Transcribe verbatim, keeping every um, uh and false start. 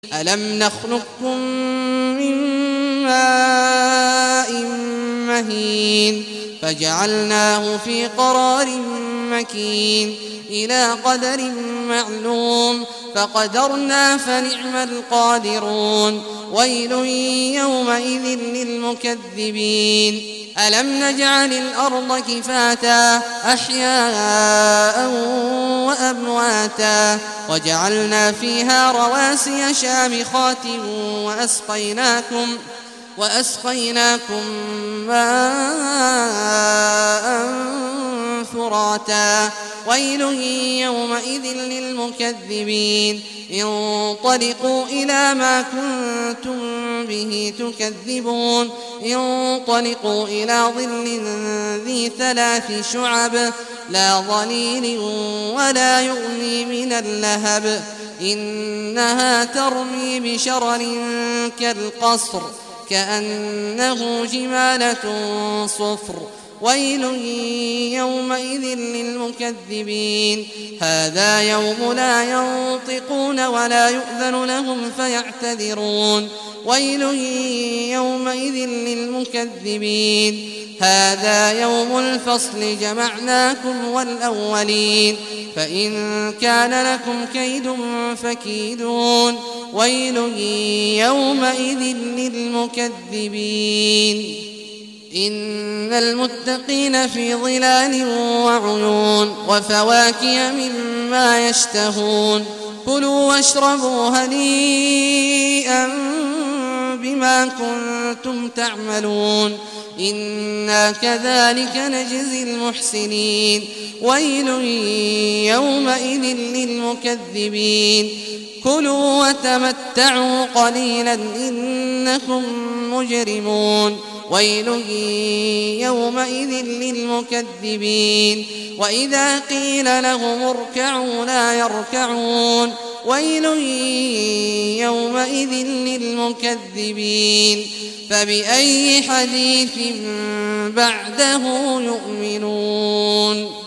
ألم نخلقكم من ماء مهين فجعلناه في قرار مكين إلى قدر معلوم فقدرنا فنعم القادرون ويل يومئذ للمكذبين ألم نجعل الأرض كفاتا أحياء وأمواتا وجعلنا فيها رواسي شامخات وأسقيناكم وأسقيناكم ماء فراتا ويل يومئذ للمكذبين انطلقوا إلى ما كنتم به تكذبون انطلقوا إلى ظل ذي ثلاث شعب لا ظليل ولا يغني من اللهب إنها ترمي بشرر كالقصر كأنه جمالة صفر ويل يومئذ للمكذبين هذا يوم لا ينطقون ولا يؤذن لهم فيعتذرون ويل يومئذ للمكذبين هذا يوم الفصل جمعناكم والأولين فإن كان لكم كيد فكيدون ويل يومئذ للمكذبين إن المتقين في ظلال وعيون وفواكه مما يشتهون كلوا واشربوا هنيئا بما كنتم تعملون إنا كذلك نجزي المحسنين ويل يومئذ للمكذبين كلوا وتمتعوا قليلا إنكم مجرمون ويل يومئذ للمكذبين وإذا قيل لهم اركعوا لا يركعون ويل يومئذ للمكذبين فبأي حديث بعده يؤمنون.